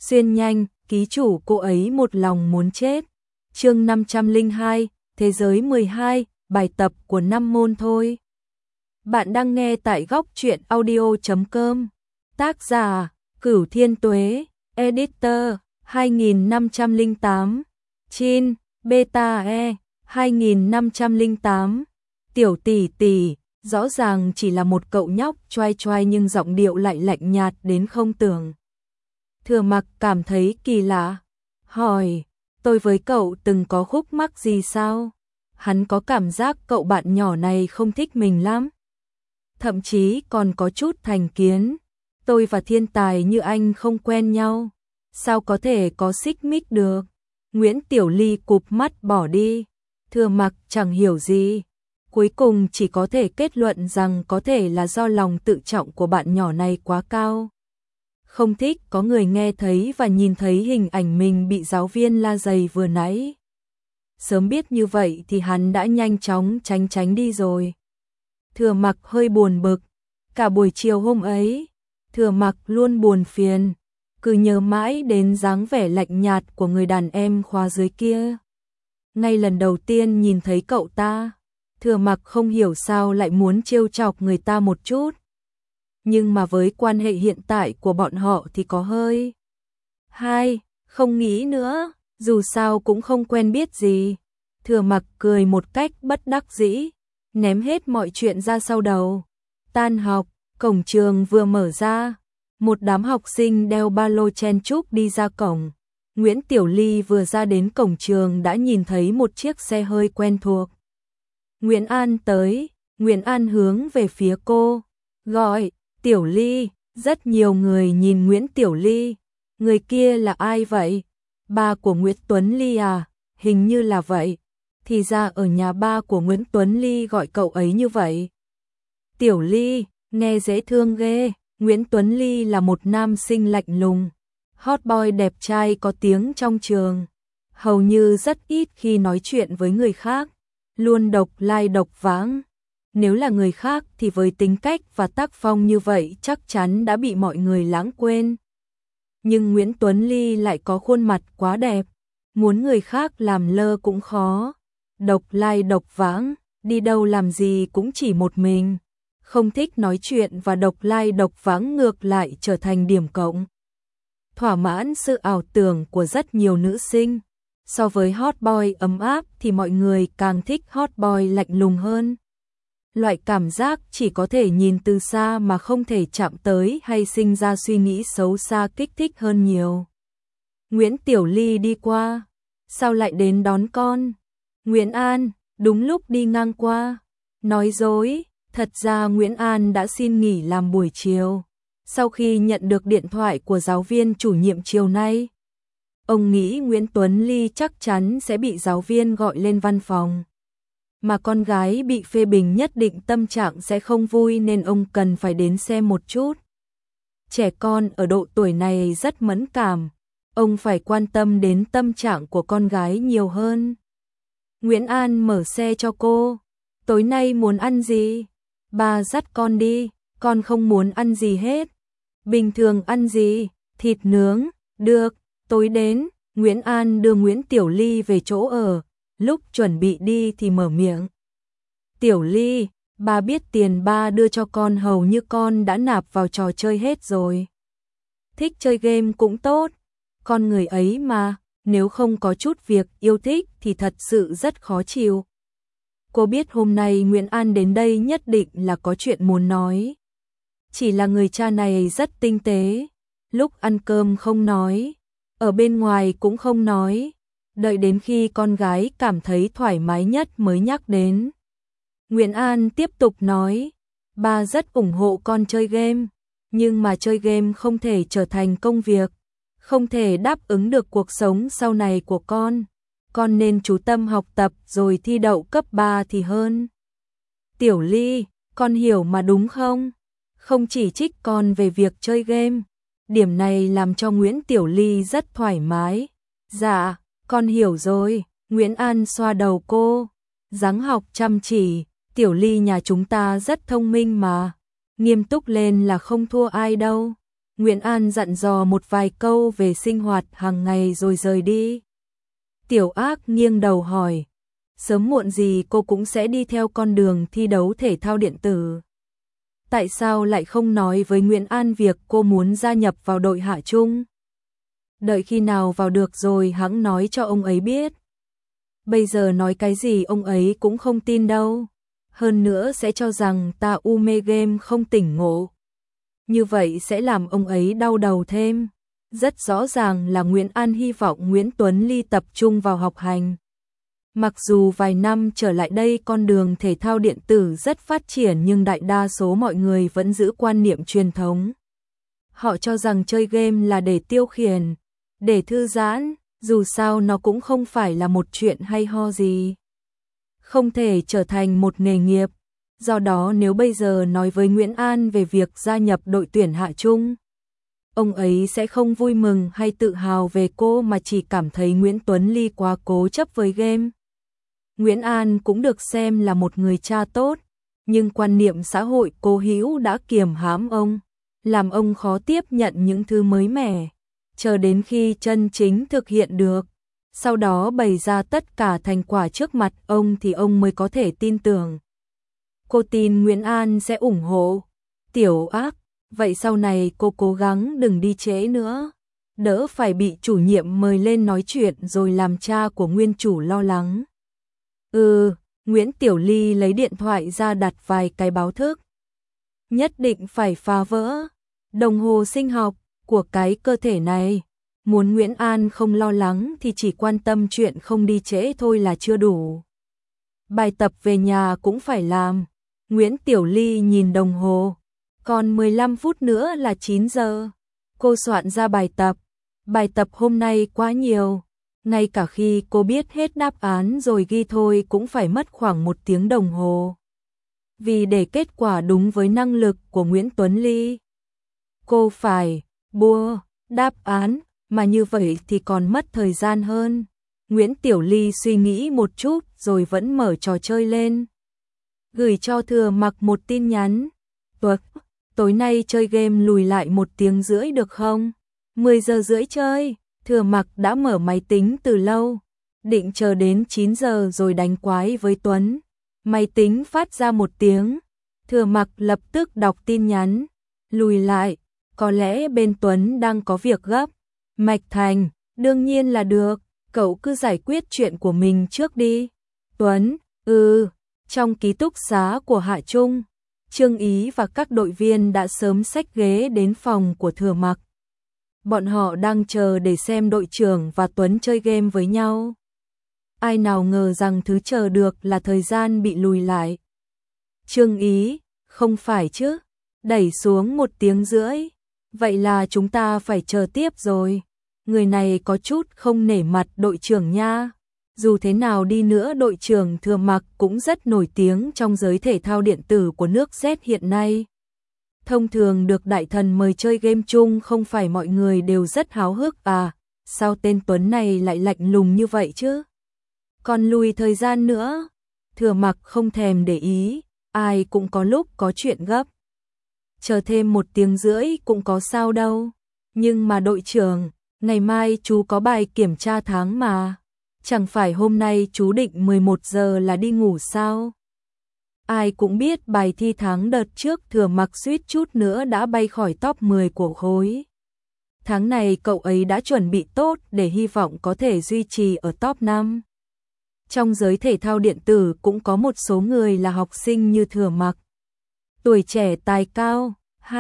Xuyên nhanh, ký chủ cô ấy một lòng muốn chết. Chương 502, Thế giới 12, bài tập của 5 môn thôi. Bạn đang nghe tại góc truyện audio.com. Tác giả, Cửu Thiên Tuế, Editor, 2508. Chin, Beta E, 2508. Tiểu tỷ tỷ, rõ ràng chỉ là một cậu nhóc choai choai nhưng giọng điệu lại lạnh nhạt đến không tưởng. Thừa Mặc cảm thấy kỳ lạ, hỏi, tôi với cậu từng có khúc mắc gì sao? Hắn có cảm giác cậu bạn nhỏ này không thích mình lắm. Thậm chí còn có chút thành kiến. Tôi và thiên tài như anh không quen nhau. Sao có thể có xích mích được? Nguyễn Tiểu Ly cụp mắt bỏ đi. Thừa Mặc chẳng hiểu gì. Cuối cùng chỉ có thể kết luận rằng có thể là do lòng tự trọng của bạn nhỏ này quá cao. Không thích có người nghe thấy và nhìn thấy hình ảnh mình bị giáo viên la giày vừa nãy. Sớm biết như vậy thì hắn đã nhanh chóng tránh đi rồi. Thừa Mặc hơi buồn bực. Cả buổi chiều hôm ấy, Thừa Mặc luôn buồn phiền, cứ nhớ mãi đến dáng vẻ lạnh nhạt của người đàn em khóa dưới kia. Ngay lần đầu tiên nhìn thấy cậu ta, Thừa Mặc không hiểu sao lại muốn trêu chọc người ta một chút. Nhưng mà với quan hệ hiện tại của bọn họ thì có hơi. Không nghĩ nữa, dù sao cũng không quen biết gì. Thừa Mặc cười một cách bất đắc dĩ, ném hết mọi chuyện ra sau đầu. Tan học, cổng trường vừa mở ra, một đám học sinh đeo ba lô chen chúc đi ra cổng. Nguyễn Tiểu Ly vừa ra đến cổng trường đã nhìn thấy một chiếc xe hơi quen thuộc. Nguyễn An tới, Nguyễn An hướng về phía cô, gọi, Tiểu Ly. Rất nhiều người nhìn Nguyễn Tiểu Ly. Người kia là ai vậy? Ba của Nguyễn Tuấn Ly à? Hình như là vậy. Thì ra ở nhà ba của Nguyễn Tuấn Ly gọi cậu ấy như vậy. Tiểu Ly, nghe dễ thương ghê. Nguyễn Tuấn Ly là một nam sinh lạnh lùng, hot boy đẹp trai có tiếng trong trường. Hầu như rất ít khi nói chuyện với người khác, luôn độc lai độc vãng. Nếu là người khác thì với tính cách và tác phong như vậy chắc chắn đã bị mọi người lãng quên. Nhưng Nguyễn Tuấn Ly lại có khuôn mặt quá đẹp, muốn người khác làm lơ cũng khó. Độc lai độc vãng, đi đâu làm gì cũng chỉ một mình. Không thích nói chuyện và độc lai độc vãng ngược lại trở thành điểm cộng. Thỏa mãn sự ảo tưởng của rất nhiều nữ sinh. So với hot boy ấm áp thì mọi người càng thích hot boy lạnh lùng hơn. Loại cảm giác chỉ có thể nhìn từ xa mà không thể chạm tới hay sinh ra suy nghĩ xấu xa kích thích hơn nhiều. Nguyễn Tiểu Ly đi qua. Sao lại đến đón con? Nguyễn An, đúng lúc đi ngang qua. Nói dối, thật ra Nguyễn An đã xin nghỉ làm buổi chiều. Sau khi nhận được điện thoại của giáo viên chủ nhiệm chiều nay, ông nghĩ Nguyễn Tuấn Ly chắc chắn sẽ bị giáo viên gọi lên văn phòng. Mà con gái bị phê bình nhất định tâm trạng sẽ không vui nên ông cần phải đến xem một chút. Trẻ con ở độ tuổi này rất mẫn cảm, ông phải quan tâm đến tâm trạng của con gái nhiều hơn. Nguyễn An mở xe cho cô. Tối nay muốn ăn gì? Ba dắt con đi, con không muốn ăn gì hết. Bình thường ăn gì? Thịt nướng, được, tối đến. Nguyễn An đưa Nguyễn Tiểu Ly về chỗ ở. Lúc chuẩn bị đi thì mở miệng. Tiểu Ly, ba biết tiền ba đưa cho con hầu như con đã nạp vào trò chơi hết rồi. Thích chơi game cũng tốt, con người ấy mà, nếu không có chút việc yêu thích thì thật sự rất khó chịu. Cô biết hôm nay Nguyễn An đến đây nhất định là có chuyện muốn nói. Chỉ là người cha này rất tinh tế, lúc ăn cơm không nói, ở bên ngoài cũng không nói. Đợi đến khi con gái cảm thấy thoải mái nhất mới nhắc đến. Nguyễn An tiếp tục nói, ba rất ủng hộ con chơi game, nhưng mà chơi game không thể trở thành công việc, không thể đáp ứng được cuộc sống sau này của con nên chú tâm học tập rồi thi đậu cấp 3 thì hơn. Tiểu Ly, con hiểu mà đúng không? Không chỉ trích con về việc chơi game, điểm này làm cho Nguyễn Tiểu Ly rất thoải mái. Dạ, con hiểu rồi. Nguyễn An xoa đầu cô, dáng học chăm chỉ. Tiểu Ly nhà chúng ta rất thông minh mà, nghiêm túc lên là không thua ai đâu. Nguyễn An dặn dò một vài câu về sinh hoạt hàng ngày rồi rời đi. Tiểu Ác nghiêng đầu hỏi, sớm muộn gì cô cũng sẽ đi theo con đường thi đấu thể thao điện tử. Tại sao lại không nói với Nguyễn An việc cô muốn gia nhập vào đội Hạ Trung? Đợi khi nào vào được rồi hẵng nói cho ông ấy biết. Bây giờ nói cái gì ông ấy cũng không tin đâu. Hơn nữa sẽ cho rằng ta mê game không tỉnh ngộ. Như vậy sẽ làm ông ấy đau đầu thêm. Rất rõ ràng là Nguyễn An hy vọng Nguyễn Tuấn Ly tập trung vào học hành. Mặc dù vài năm trở lại đây con đường thể thao điện tử rất phát triển nhưng đại đa số mọi người vẫn giữ quan niệm truyền thống. Họ cho rằng chơi game là để tiêu khiển, để thư giãn, dù sao nó cũng không phải là một chuyện hay ho gì. Không thể trở thành một nghề nghiệp. Do đó nếu bây giờ nói với Nguyễn An về việc gia nhập đội tuyển Hạ Trung, ông ấy sẽ không vui mừng hay tự hào về cô mà chỉ cảm thấy Nguyễn Tuấn Ly quá cố chấp với game. Nguyễn An cũng được xem là một người cha tốt, nhưng quan niệm xã hội cố hữu đã kiềm hãm ông, làm ông khó tiếp nhận những thứ mới mẻ, chờ đến khi chân chính thực hiện được, sau đó bày ra tất cả thành quả trước mặt ông thì ông mới có thể tin tưởng. Cô tin Nguyễn An sẽ ủng hộ. Tiểu Ác, vậy sau này cô cố gắng đừng đi trễ nữa, đỡ phải bị chủ nhiệm mời lên nói chuyện rồi làm cha của nguyên chủ lo lắng. Nguyễn Tiểu Ly lấy điện thoại ra đặt vài cái báo thức. Nhất định phải phá vỡ đồng hồ sinh học của cái cơ thể này. Muốn Nguyễn An không lo lắng thì chỉ quan tâm chuyện không đi trễ thôi là chưa đủ. Bài tập về nhà cũng phải làm. Nguyễn Tiểu Ly nhìn đồng hồ. Còn 15 phút nữa là 9 giờ. Cô soạn ra bài tập. Bài tập hôm nay quá nhiều. Ngay cả khi cô biết hết đáp án rồi ghi thôi cũng phải mất khoảng 1 tiếng đồng hồ. Vì để kết quả đúng với năng lực của Nguyễn Tuấn Ly, cô phải bua đáp án, mà như vậy thì còn mất thời gian hơn. Nguyễn Tiểu Ly suy nghĩ một chút rồi vẫn mở trò chơi lên. Gửi cho Thừa Mặc một tin nhắn. Tối nay chơi game lùi lại 1 tiếng rưỡi được không? 10 giờ rưỡi chơi. Thừa Mặc đã mở máy tính từ lâu, định chờ đến 9 giờ rồi đánh quái với Tuấn. Máy tính phát ra 1 tiếng. Thừa Mặc lập tức đọc tin nhắn. Lùi lại, có lẽ bên Tuấn đang có việc gấp. Mạch Thành, đương nhiên là được, cậu cứ giải quyết chuyện của mình trước đi. Tuấn, trong ký túc xá của Hạ Trung, Trương Ý và các đội viên đã sớm xách ghế đến phòng của Thừa Mặc. Bọn họ đang chờ để xem đội trưởng và Tuấn chơi game với nhau. Ai nào ngờ rằng thứ chờ được là thời gian bị lùi lại. Trương Ý, không phải chứ, đẩy xuống 1 tiếng rưỡi. Vậy là chúng ta phải chờ tiếp rồi. Người này có chút không nể mặt đội trưởng nha. Dù thế nào đi nữa đội trưởng Thừa Mặc cũng rất nổi tiếng trong giới thể thao điện tử của nước Z hiện nay. Thông thường được đại thần mời chơi game chung không phải mọi người đều rất háo hức à, sao tên Tuấn này lại lạnh lùng như vậy chứ? Còn lùi thời gian nữa, Thừa Mặc không thèm để ý, ai cũng có lúc có chuyện gấp. Chờ thêm 1 tiếng rưỡi cũng có sao đâu. Nhưng mà đội trưởng, ngày mai chú có bài kiểm tra tháng mà. Chẳng phải hôm nay chú định 11 giờ là đi ngủ sao? Ai cũng biết bài thi tháng đợt trước Thừa Mặc suýt chút nữa đã bay khỏi top 10 của khối. Tháng này cậu ấy đã chuẩn bị tốt để hy vọng có thể duy trì ở top 5. Trong giới thể thao điện tử cũng có một số người là học sinh như Thừa Mặc. Tuổi trẻ tài cao,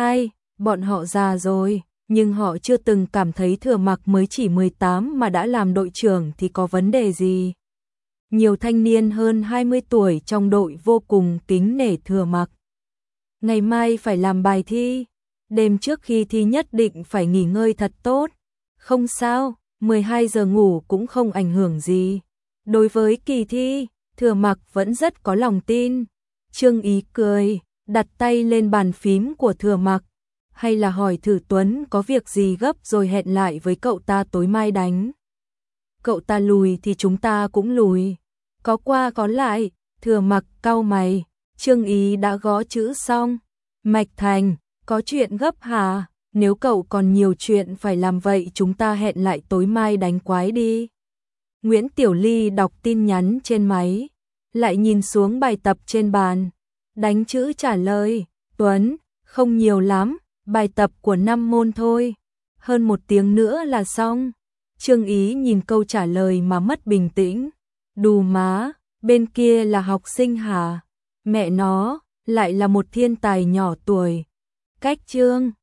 bọn họ già rồi, nhưng họ chưa từng cảm thấy Thừa Mặc mới chỉ 18 mà đã làm đội trưởng thì có vấn đề gì. Nhiều thanh niên hơn 20 tuổi trong đội vô cùng kính nể Thừa Mặc. Ngày mai phải làm bài thi, đêm trước khi thi nhất định phải nghỉ ngơi thật tốt. Không sao, 12 giờ ngủ cũng không ảnh hưởng gì. Đối với kỳ thi, Thừa Mặc vẫn rất có lòng tin. Trương Ý cười, đặt tay lên bàn phím của Thừa Mặc. Hay là hỏi thử Tuấn có việc gì gấp rồi hẹn lại với cậu ta tối mai đánh. Cậu ta lùi thì chúng ta cũng lùi. Có qua có lại, Thừa Mặc cau mày. Trương Ý đã gõ chữ xong. Mạch Thành, có chuyện gấp hả? Nếu cậu còn nhiều chuyện phải làm vậy chúng ta hẹn lại tối mai đánh quái đi. Nguyễn Tiểu Ly đọc tin nhắn trên máy, lại nhìn xuống bài tập trên bàn, đánh chữ trả lời, Tuấn, không nhiều lắm, bài tập của 5 môn thôi, hơn 1 tiếng nữa là xong. Trương Ý nhìn câu trả lời mà mất bình tĩnh, đù má, bên kia là học sinh hả? Mẹ nó, lại là một thiên tài nhỏ tuổi. Cách Trương